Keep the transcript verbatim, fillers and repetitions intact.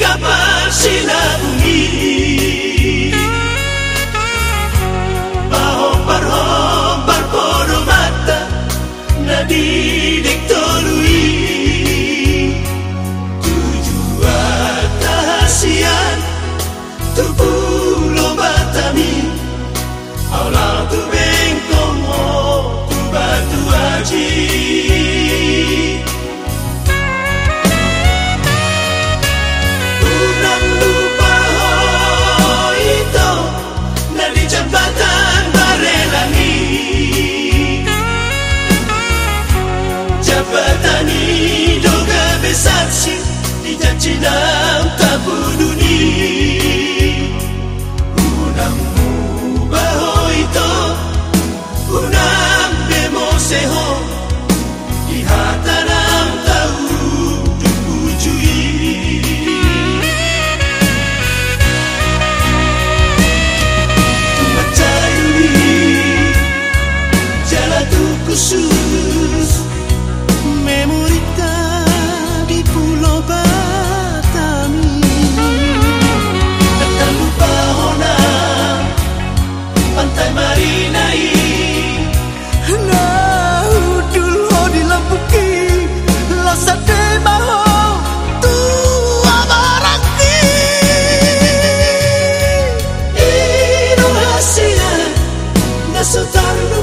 kapal sinabungi Bahong parhong barpodo mata nadidik tolui Tujuan tahasian tu pulau Batami Aulang tu bengkong oh tu batu haji Unang lupa oh itu nadi jambatan Barelangi Jambatan ini doga besar si di jancinam tabu duni Unang mubaho itu Unang bemo seho di hatanam tahu dupujui Khusus memorita di Pulau Batami tak lupa hona pantai Marinai nah udul ho di Lampuki lasa de baho tu abaraki Indonesia nasutarlu